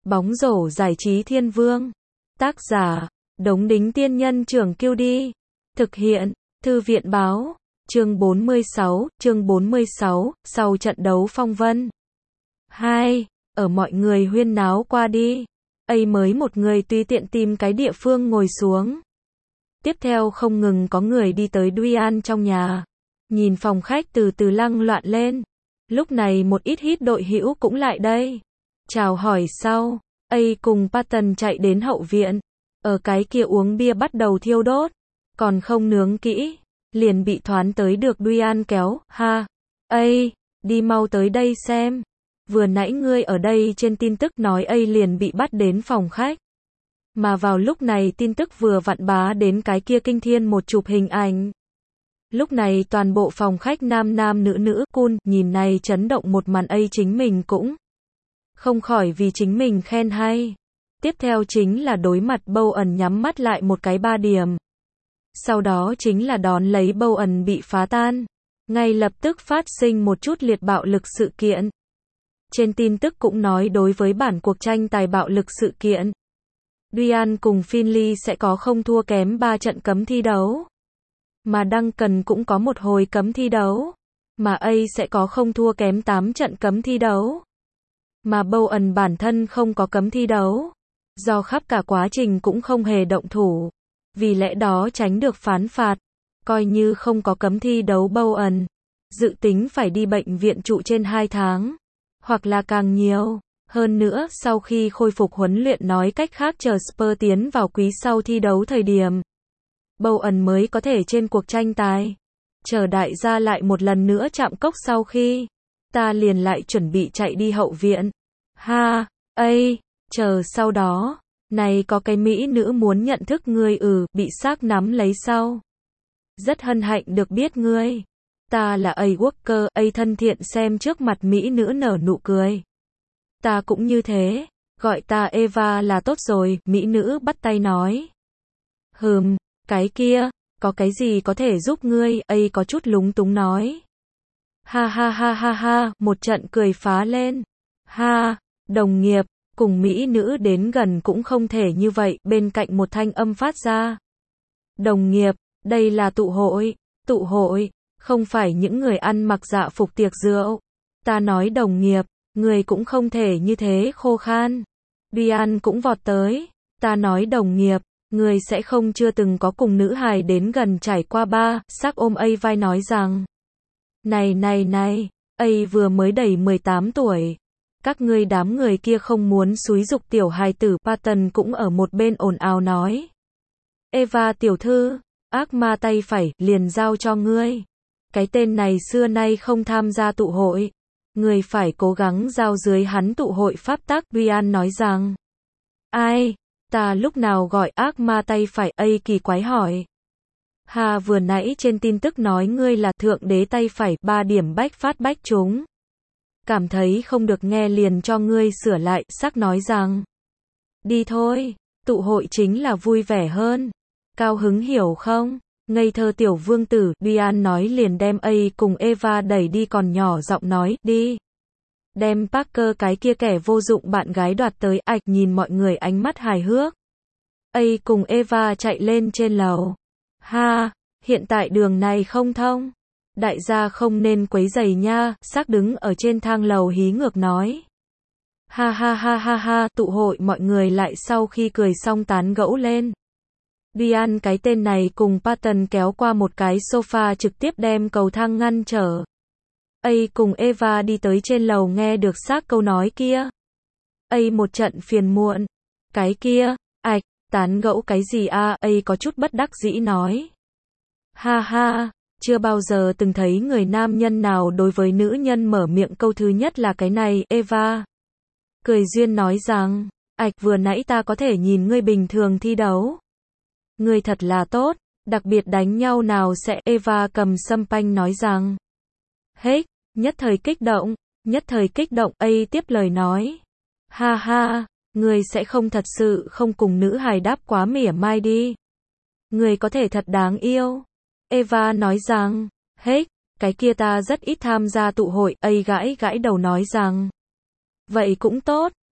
Bóng rổ giải trí thiên vương. Tác giả, Đống Đính Tiên Nhân Trưởng Kiêu Đi. Thực hiện, Thư viện Báo. Chương 46, sau trận đấu phong vân. 2. Ở mọi người huyên náo qua đi. Mới một người tùy tiện tìm cái địa phương ngồi xuống. Tiếp theo không ngừng có người đi tới Duyan trong nhà. Nhìn phòng khách từ từ lăng loạn lên. Lúc này một ít hít đội hữu cũng lại đây. Chào hỏi sau. Cùng Patton chạy đến hậu viện. Ở cái kia uống bia bắt đầu thiêu đốt. Còn không nướng kỹ. Liền bị thoán tới được Duyan kéo. Ha. Đi mau tới đây xem. Vừa nãy ngươi ở đây trên tin tức nói liền bị bắt đến phòng khách. Mà vào lúc này tin tức vừa vặn bá đến cái kia kinh thiên một chụp hình ảnh. Lúc này toàn bộ phòng khách nam nam nữ nữ cool nhìn này chấn động một màn chính mình cũng không khỏi vì chính mình khen hay. Tiếp theo chính là đối mặt Bowen nhắm mắt lại một cái 3 điểm. Sau đó chính là đón lấy Bowen bị phá tan. Ngay lập tức phát sinh một chút liệt bạo lực sự kiện. Trên tin tức cũng nói đối với bản cuộc tranh tài bạo lực sự kiện. Duyan cùng Finley sẽ có không thua kém 3 trận cấm thi đấu. Mà Duncan cũng có một hồi cấm thi đấu. Mà sẽ có không thua kém 8 trận cấm thi đấu. Mà Bowen bản thân không có cấm thi đấu. Do khắp cả quá trình cũng không hề động thủ. Vì lẽ đó tránh được phán phạt. Coi như không có cấm thi đấu Bowen. Dự tính phải đi bệnh viện trụ trên 2 tháng. Hoặc là càng nhiều. Hơn nữa sau khi khôi phục huấn luyện nói cách khác chờ Spurs tiến vào quý sau thi đấu thời điểm. Bowen mới có thể trên cuộc tranh tài. Chờ đại gia lại một lần nữa chạm cốc sau khi. Ta liền lại chuẩn bị chạy đi hậu viện. Ha, chờ sau đó. Này có cái mỹ nữ muốn nhận thức ngươi bị xác nắm lấy sau. Rất hân hạnh được biết ngươi. Ta là Walker, thân thiện xem trước mặt mỹ nữ nở nụ cười. Ta cũng như thế. Gọi ta Eva là tốt rồi, mỹ nữ bắt tay nói. Cái kia, có cái gì có thể giúp ngươi, có chút lúng túng nói. Ha, một trận cười phá lên. Ha, đồng nghiệp, cùng mỹ nữ đến gần cũng không thể như vậy, bên cạnh một thanh âm phát ra. Đồng nghiệp, đây là tụ hội, không phải những người ăn mặc dạ phục tiệc rượu. Ta nói đồng nghiệp, người cũng không thể như thế khô khan. Duyan cũng vọt tới. Ta nói đồng nghiệp, người sẽ không chưa từng có cùng nữ hài đến gần trải qua ba, sắc ôm vai nói rằng. Này, vừa mới đầy 18 tuổi. Các ngươi đám người kia không muốn xúi giục tiểu hài tử. Patton cũng ở một bên ồn ào nói. Eva tiểu thư, ác ma tay phải, liền giao cho ngươi. Cái tên này xưa nay không tham gia tụ hội. Người phải cố gắng giao dưới hắn tụ hội pháp tắc. Duyan nói rằng. Ta lúc nào gọi ác ma tay phải? Kỳ quái hỏi. Hà vừa nãy trên tin tức nói ngươi là thượng đế tay phải, 3 điểm bách phát bách trúng. Cảm thấy không được nghe liền cho ngươi sửa lại, sắc nói rằng. Đi thôi, tụ hội chính là vui vẻ hơn. Cao hứng hiểu không? Ngây thơ tiểu vương tử, Duyan nói liền đem cùng Eva đẩy đi còn nhỏ giọng nói, đi. Đem Parker cái kia kẻ vô dụng bạn gái đoạt tới, nhìn mọi người ánh mắt hài hước. Cùng Eva chạy lên trên lầu. Ha, hiện tại đường này không thông. Đại gia không nên quấy rầy nha, sắc đứng ở trên thang lầu hí ngược nói. Ha, tụ hội mọi người lại sau khi cười xong tán gẫu lên. Duyan cái tên này cùng Patton kéo qua một cái sofa trực tiếp đem cầu thang ngăn trở. Cùng Eva đi tới trên lầu nghe được xác câu nói kia. Một trận phiền muộn. Cái kia, tán gẫu cái gì có chút bất đắc dĩ nói. Ha, chưa bao giờ từng thấy người nam nhân nào đối với nữ nhân mở miệng câu thứ nhất là cái này, Eva. Cười duyên nói rằng, vừa nãy ta có thể nhìn ngươi bình thường thi đấu. Ngươi thật là tốt, đặc biệt đánh nhau nào sẽ, Eva cầm sâm panh nói rằng. Nhất thời kích động, tiếp lời nói. Ha, ngươi sẽ không thật sự không cùng nữ hài đáp quá mỉa mai đi. Ngươi có thể thật đáng yêu. Eva nói rằng, cái kia ta rất ít tham gia tụ hội, gãi đầu nói rằng. Vậy cũng tốt,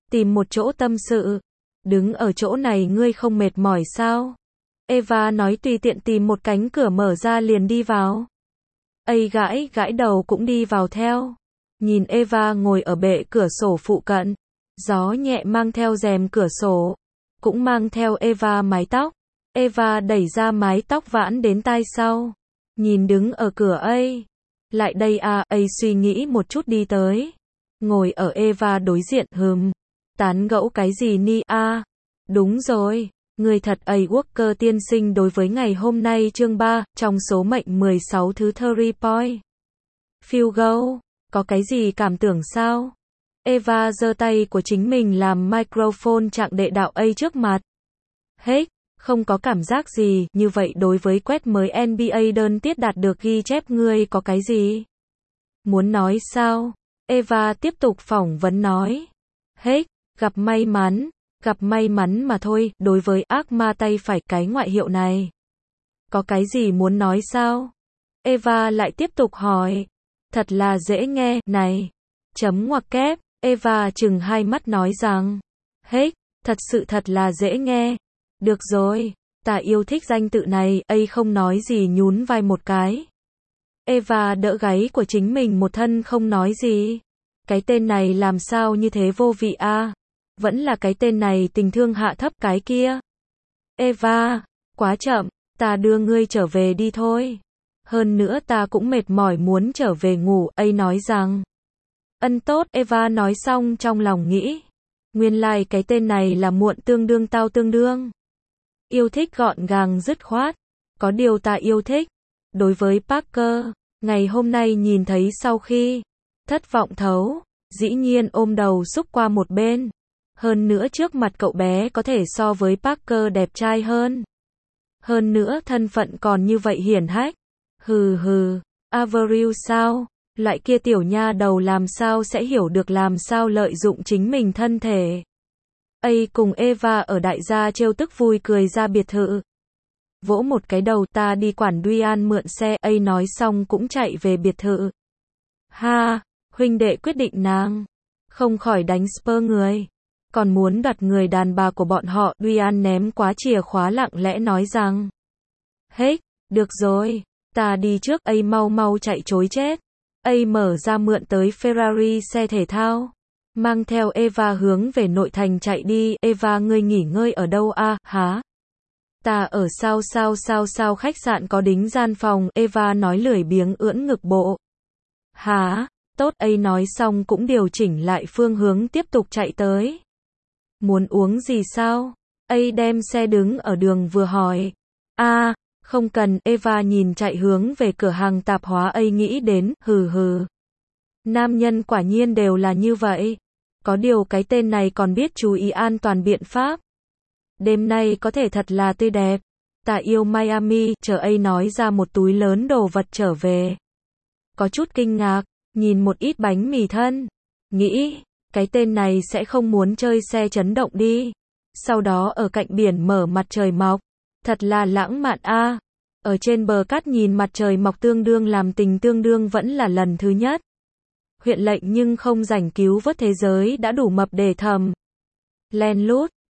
tìm một chỗ tâm sự. Đứng ở chỗ này ngươi không mệt mỏi sao? Eva nói tùy tiện tìm một cánh cửa mở ra liền đi vào. Ấy gãi gãi đầu cũng đi vào theo. Nhìn Eva ngồi ở bệ cửa sổ phụ cận. Gió nhẹ mang theo rèm cửa sổ. Cũng mang theo Eva mái tóc. Eva đẩy ra mái tóc vãn đến tai sau. Nhìn đứng ở cửa ấy. Lại đây à, ấy suy nghĩ một chút đi tới. Ngồi ở Eva đối diện tán gẫu cái gì ni à? Đúng rồi. Người thật ấy Walker tiên sinh đối với ngày hôm nay chương 3, trong số mệnh 16 thứ 30 point. Fugo, có cái gì cảm tưởng sao? Eva giơ tay của chính mình làm microphone trạng đệ đạo ấy trước mặt. Hết, không có cảm giác gì, như vậy đối với quét mới NBA đơn tiết đạt được ghi chép ngươi có cái gì? Muốn nói sao? Eva tiếp tục phỏng vấn nói. Hết, gặp may mắn mà thôi, đối với ác ma tay phải cái ngoại hiệu này. Có cái gì muốn nói sao? Eva lại tiếp tục hỏi. Thật là dễ nghe, này. Chấm ngoặc kép, Eva chừng hai mắt nói rằng. Hết, thật là dễ nghe. Được rồi, ta yêu thích danh tự này, ấy không nói gì nhún vai một cái. Eva đỡ gáy của chính mình một thân không nói gì. Cái tên này làm sao như thế vô vị a? Vẫn là cái tên này tình thương hạ thấp cái kia. Eva, quá chậm, ta đưa ngươi trở về đi thôi. Hơn nữa ta cũng mệt mỏi muốn trở về ngủ, ấy nói rằng. Ân tốt, Eva nói xong trong lòng nghĩ. Nguyên lai cái tên này là muộn tương đương tao tương đương. Yêu thích gọn gàng dứt khoát. Có điều ta yêu thích. Đối với Parker, ngày hôm nay nhìn thấy sau khi thất vọng thấu, dĩ nhiên ôm đầu xúc qua một bên. Hơn nữa trước mặt cậu bé có thể so với Parker đẹp trai hơn. Hơn nữa thân phận còn như vậy hiển hách. Hừ, Avril sao? Loại kia tiểu nha đầu làm sao sẽ hiểu được làm sao lợi dụng chính mình thân thể. Ấy cùng Eva ở đại gia trêu tức vui cười ra biệt thự. Vỗ một cái đầu ta đi quản Duyan mượn xe, ấy nói xong cũng chạy về biệt thự. Ha, huynh đệ quyết định nàng. Không khỏi đánh Spur người. Còn muốn đoạt người đàn bà của bọn họ, Duyan ném quá chìa khóa lặng lẽ nói rằng. Hết, được rồi, ta đi trước, ấy mau chạy chối chết. ấy mở ra mượn tới Ferrari xe thể thao. Mang theo Eva hướng về nội thành chạy đi. Eva ngươi nghỉ ngơi ở đâu a? Hả? Ta ở sao khách sạn có đính gian phòng. Eva nói lười biếng ưỡn ngực bộ. Hả? Tốt, ấy nói xong cũng điều chỉnh lại phương hướng tiếp tục chạy tới. Muốn uống gì sao? ấy đem xe đứng ở đường vừa hỏi. A, không cần. Eva nhìn chạy hướng về cửa hàng tạp hóa, ấy nghĩ đến, hừ. Nam nhân quả nhiên đều là như vậy. Có điều cái tên này còn biết chú ý an toàn biện pháp. Đêm nay có thể thật là tươi đẹp. Ta yêu Miami, chờ ấy nói ra một túi lớn đồ vật trở về. Có chút kinh ngạc, nhìn một ít bánh mì thân. Nghĩ, cái tên này sẽ không muốn chơi xe chấn động đi. Sau đó ở cạnh biển mở mặt trời mọc. Thật là lãng mạn a. Ở trên bờ cát nhìn mặt trời mọc tương đương làm tình tương đương vẫn là lần thứ nhất. Huyện lệnh nhưng không rảnh cứu vớt thế giới đã đủ mập để thầm. Len lút,